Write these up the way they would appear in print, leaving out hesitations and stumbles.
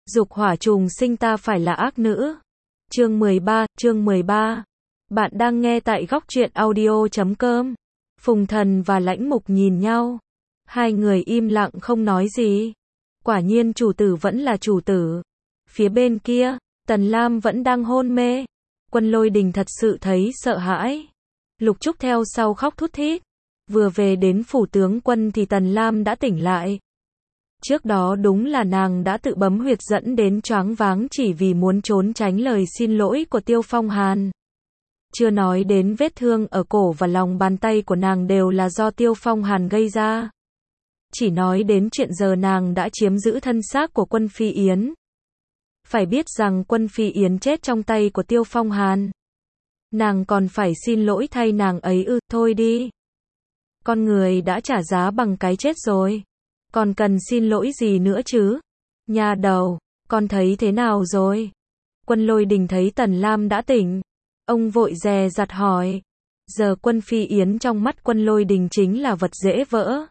Dục hỏa trùng sinh ta phải là ác nữ. Chương 13. Bạn đang nghe tại góc truyện audio.com. Phùng Thần và Lãnh Mục nhìn nhau. Hai người im lặng không nói gì. Quả nhiên chủ tử vẫn là chủ tử. Phía bên kia, Tần Lam vẫn đang hôn mê. Quân Lôi Đình thật sự thấy sợ hãi. Lục Trúc theo sau khóc thút thít. Vừa về đến phủ tướng quân thì Tần Lam đã tỉnh lại. Trước đó đúng là nàng đã tự bấm huyệt dẫn đến choáng váng chỉ vì muốn trốn tránh lời xin lỗi của Tiêu Phong Hàn. Chưa nói đến vết thương ở cổ và lòng bàn tay của nàng đều là do Tiêu Phong Hàn gây ra. Chỉ nói đến chuyện giờ nàng đã chiếm giữ thân xác của Quân Phi Yến. Phải biết rằng Quân Phi Yến chết trong tay của Tiêu Phong Hàn. Nàng còn phải xin lỗi thay nàng ấy ư, thôi đi. Con người đã trả giá bằng cái chết rồi. Còn cần xin lỗi gì nữa chứ? Nhà đầu, con thấy thế nào rồi? Quân Lôi Đình thấy Tần Lam đã tỉnh. Ông vội dè dặt hỏi. Giờ Quân Phi Yến trong mắt Quân Lôi Đình chính là vật dễ vỡ.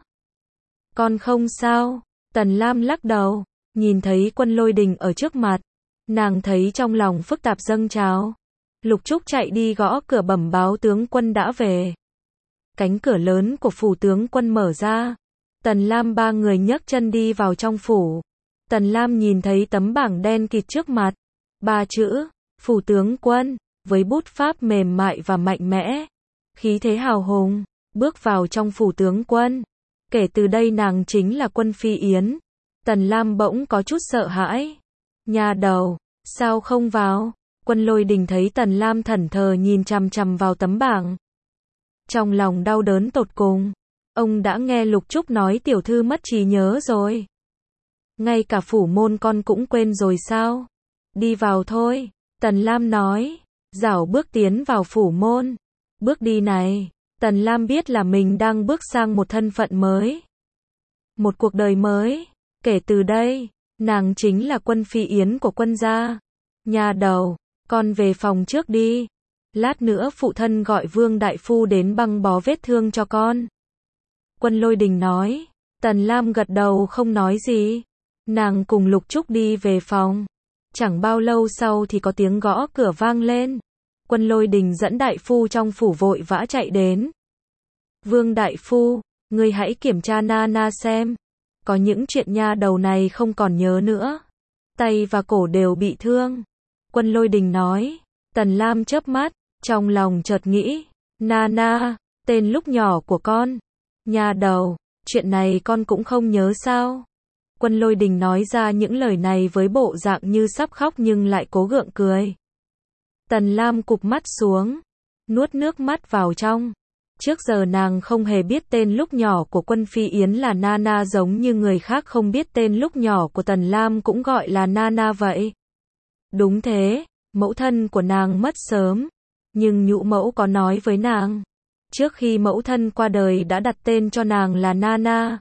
Con không sao. Tần Lam lắc đầu. Nhìn thấy Quân Lôi Đình ở trước mặt. Nàng thấy trong lòng phức tạp dâng trào. Lục Trúc chạy đi gõ cửa bẩm báo tướng quân đã về. Cánh cửa lớn của phủ tướng quân mở ra. Tần Lam ba người nhấc chân đi vào trong phủ. Tần Lam nhìn thấy tấm bảng đen kịt trước mặt. 3 chữ, phủ tướng quân, với bút pháp mềm mại và mạnh mẽ. Khí thế hào hùng, bước vào trong phủ tướng quân. Kể từ đây nàng chính là Quân Phi Yến. Tần Lam bỗng có chút sợ hãi. Nhà đầu, sao không vào? Quân Lôi Đình thấy Tần Lam thẫn thờ nhìn chằm chằm vào tấm bảng. Trong lòng đau đớn tột cùng. Ông đã nghe Lục Trúc nói tiểu thư mất trí nhớ rồi. Ngay cả phủ môn con cũng quên rồi sao? Đi vào thôi. Tần Lam nói. Dảo bước tiến vào phủ môn. Bước đi này. Tần Lam biết là mình đang bước sang một thân phận mới. Một cuộc đời mới. Kể từ đây, nàng chính là Quân Phi Yến của Quân gia. Nhà đầu, con về phòng trước đi. Lát nữa phụ thân gọi Vương đại phu đến băng bó vết thương cho con. Quân Lôi Đình nói. Tần Lam gật đầu không nói gì. Nàng cùng Lục Trúc đi về phòng. Chẳng bao lâu sau thì có tiếng gõ cửa vang lên. Quân Lôi Đình dẫn đại phu trong phủ vội vã chạy đến. Vương đại phu, ngươi hãy kiểm tra Nana xem. Có những chuyện nha đầu này không còn nhớ nữa. Tay và cổ đều bị thương. Quân Lôi Đình nói. Tần Lam chớp mắt, trong lòng chợt nghĩ. Nana, tên lúc nhỏ của con. Nhà đầu, chuyện này con cũng không nhớ sao? Quân Lôi Đình nói ra những lời này với bộ dạng như sắp khóc nhưng lại cố gượng cười. Tần Lam cụp mắt xuống, nuốt nước mắt vào trong. Trước giờ nàng không hề biết tên lúc nhỏ của Quân Phi Yến là Nana giống như người khác không biết tên lúc nhỏ của Tần Lam cũng gọi là Nana vậy. Đúng thế, mẫu thân của nàng mất sớm, nhưng nhũ mẫu có nói với nàng. Trước khi mẫu thân qua đời đã đặt tên cho nàng là Nana.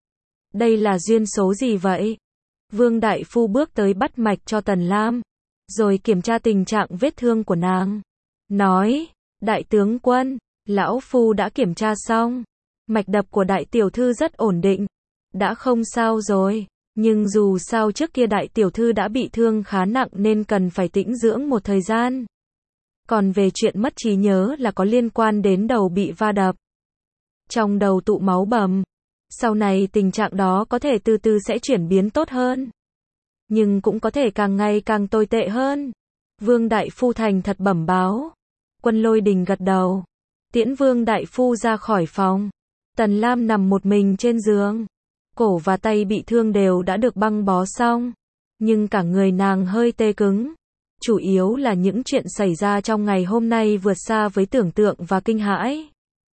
Đây là duyên số gì vậy? Vương đại phu bước tới bắt mạch cho Tần Lam, rồi kiểm tra tình trạng vết thương của nàng. Nói, đại tướng quân, lão phu đã kiểm tra xong. Mạch đập của đại tiểu thư rất ổn định. Đã không sao rồi. Nhưng dù sao trước kia đại tiểu thư đã bị thương khá nặng nên cần phải tĩnh dưỡng một thời gian. Còn về chuyện mất trí nhớ là có liên quan đến đầu bị va đập. Trong đầu tụ máu bầm. Sau này tình trạng đó có thể từ từ sẽ chuyển biến tốt hơn. Nhưng cũng có thể càng ngày càng tồi tệ hơn. Vương đại phu thành thật bẩm báo. Quân Lôi Đình gật đầu. Tiễn Vương đại phu ra khỏi phòng. Tần Lam nằm một mình trên giường. Cổ và tay bị thương đều đã được băng bó xong. Nhưng cả người nàng hơi tê cứng. Chủ yếu là những chuyện xảy ra trong ngày hôm nay vượt xa với tưởng tượng và kinh hãi.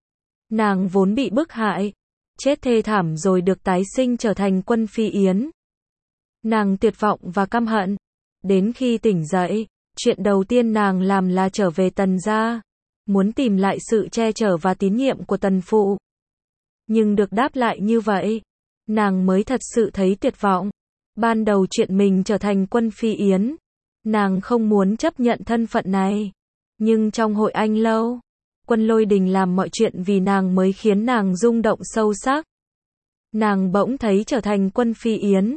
Nàng vốn bị bức hại, chết thê thảm rồi được tái sinh trở thành Quân Phi Yến. Nàng tuyệt vọng và căm hận. Đến khi tỉnh dậy, chuyện đầu tiên nàng làm là trở về Tần gia, muốn tìm lại sự che chở và tín nhiệm của Tần phụ. Nhưng được đáp lại như vậy, nàng mới thật sự thấy tuyệt vọng. Ban đầu chuyện mình trở thành Quân Phi Yến, nàng không muốn chấp nhận thân phận này. Nhưng trong hội anh lâu, Quân Lôi Đình làm mọi chuyện vì nàng mới khiến nàng rung động sâu sắc. Nàng bỗng thấy trở thành Quân Phi Yến,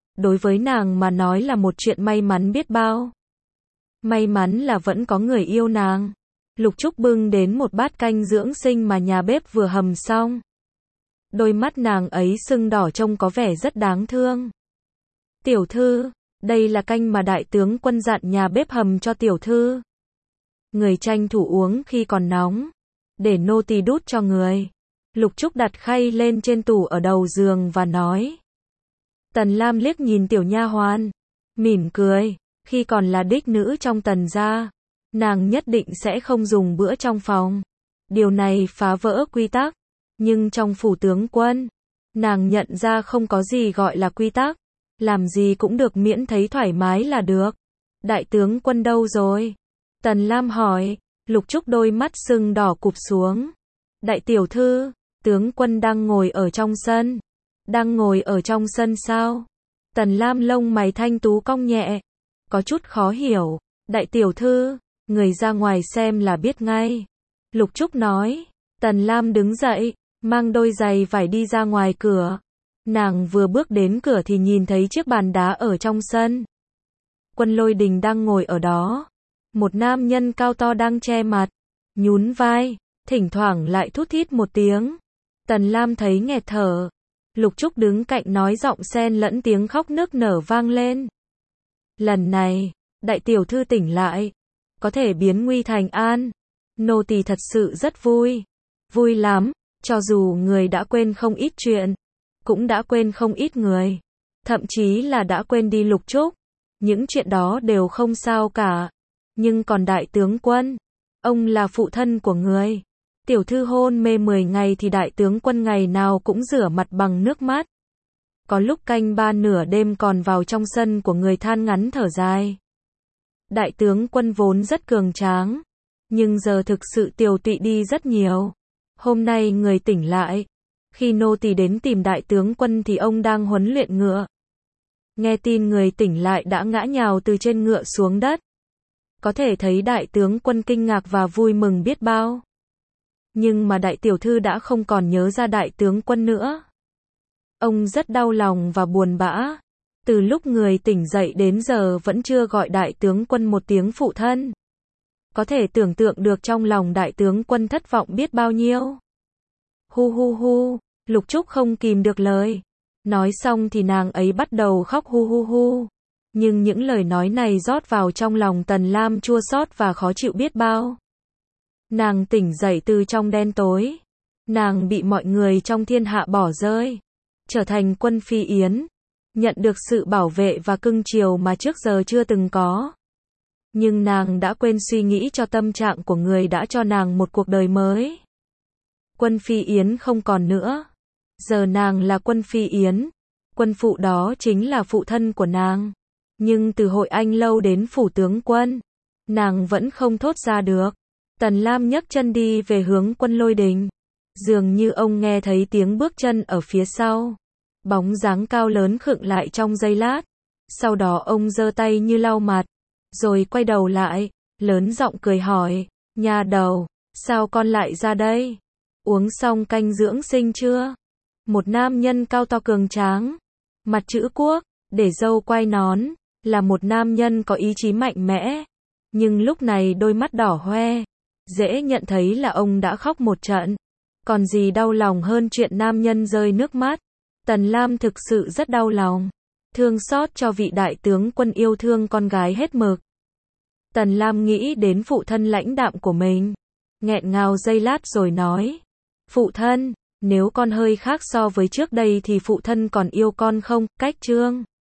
đối với nàng mà nói là một chuyện may mắn biết bao. May mắn là vẫn có người yêu nàng. Lục Trúc bưng đến một bát canh dưỡng sinh mà nhà bếp vừa hầm xong. Đôi mắt nàng ấy sưng đỏ trông có vẻ rất đáng thương. Tiểu thư, đây là canh mà đại tướng quân dặn nhà bếp hầm cho tiểu thư. Người tranh thủ uống khi còn nóng, để nô tỳ đút cho người. Lục Trúc đặt khay lên trên tủ ở đầu giường và nói. Tần Lam liếc nhìn tiểu nha hoàn, mỉm cười, khi còn là đích nữ trong Tần gia, nàng nhất định sẽ không dùng bữa trong phòng. Điều này phá vỡ quy tắc, nhưng trong phủ tướng quân, nàng nhận ra không có gì gọi là quy tắc, làm gì cũng được miễn thấy thoải mái là được. Đại tướng quân đâu rồi? Tần Lam hỏi. Lục Trúc đôi mắt sưng đỏ cụp xuống. Đại tiểu thư, tướng quân đang ngồi ở trong sân. Đang ngồi ở trong sân sao? Tần Lam lông mày thanh tú cong nhẹ, có chút khó hiểu. Đại tiểu thư, người ra ngoài xem là biết ngay. Lục Trúc nói. Tần Lam đứng dậy, mang đôi giày vải đi ra ngoài cửa. Nàng vừa bước đến cửa thì nhìn thấy chiếc bàn đá ở trong sân. Quân Lôi Đình đang ngồi ở đó. Một nam nhân cao to đang che mặt, nhún vai, thỉnh thoảng lại thút thít một tiếng. Tần Lam thấy nghẹt thở. Lục Trúc đứng cạnh nói giọng xen lẫn tiếng khóc nức nở vang lên. Lần này, đại tiểu thư tỉnh lại, có thể biến nguy thành an. Nô tỳ thật sự rất vui. Vui lắm, cho dù người đã quên không ít chuyện, cũng đã quên không ít người. Thậm chí là đã quên đi Lục Trúc. Những chuyện đó đều không sao cả. Nhưng còn đại tướng quân, ông là phụ thân của người. Tiểu thư hôn mê 10 ngày thì đại tướng quân ngày nào cũng rửa mặt bằng nước mắt. Có lúc canh ba nửa đêm còn vào trong sân của người than ngắn thở dài. Đại tướng quân vốn rất cường tráng, nhưng giờ thực sự tiều tụy đi rất nhiều. Hôm nay người tỉnh lại. Khi nô tỳ đến tìm đại tướng quân thì ông đang huấn luyện ngựa. Nghe tin người tỉnh lại đã ngã nhào từ trên ngựa xuống đất. Có thể thấy đại tướng quân kinh ngạc và vui mừng biết bao. Nhưng mà đại tiểu thư đã không còn nhớ ra đại tướng quân nữa. Ông rất đau lòng và buồn bã. Từ lúc người tỉnh dậy đến giờ vẫn chưa gọi đại tướng quân một tiếng phụ thân. Có thể tưởng tượng được trong lòng đại tướng quân thất vọng biết bao nhiêu. Hu hu hu, Lục Trúc không kìm được lời. Nói xong thì nàng ấy bắt đầu khóc hu hu hu. Nhưng những lời nói này rót vào trong lòng Tần Lam chua xót và khó chịu biết bao. Nàng tỉnh dậy từ trong đen tối. Nàng bị mọi người trong thiên hạ bỏ rơi. Trở thành quân phi yến. Nhận được sự bảo vệ và cưng chiều mà trước giờ chưa từng có. Nhưng nàng đã quên suy nghĩ cho tâm trạng của người đã cho nàng một cuộc đời mới. Quân phi yến không còn nữa. Giờ nàng là quân phi yến. Quân phụ đó chính là phụ thân của nàng. Nhưng từ Hội Anh lâu đến phủ tướng quân, nàng vẫn không thốt ra được. Tần Lam nhấc chân đi về hướng Quân Lôi Đình. Dường như ông nghe thấy tiếng bước chân ở phía sau. Bóng dáng cao lớn khựng lại trong giây lát. Sau đó ông giơ tay như lau mặt. Rồi quay đầu lại, lớn giọng cười hỏi. Nha đầu, sao con lại ra đây? Uống xong canh dưỡng sinh chưa? Một nam nhân cao to cường tráng, mặt chữ quốc, để râu quai nón, là một nam nhân có ý chí mạnh mẽ. Nhưng lúc này đôi mắt đỏ hoe, dễ nhận thấy là ông đã khóc một trận. Còn gì đau lòng hơn chuyện nam nhân rơi nước mắt. Tần Lam thực sự rất đau lòng, thương xót cho vị đại tướng quân yêu thương con gái hết mực. Tần Lam nghĩ đến phụ thân lãnh đạm của mình, nghẹn ngào giây lát rồi nói. Phụ thân, nếu con hơi khác so với trước đây thì phụ thân còn yêu con không? Cách Trương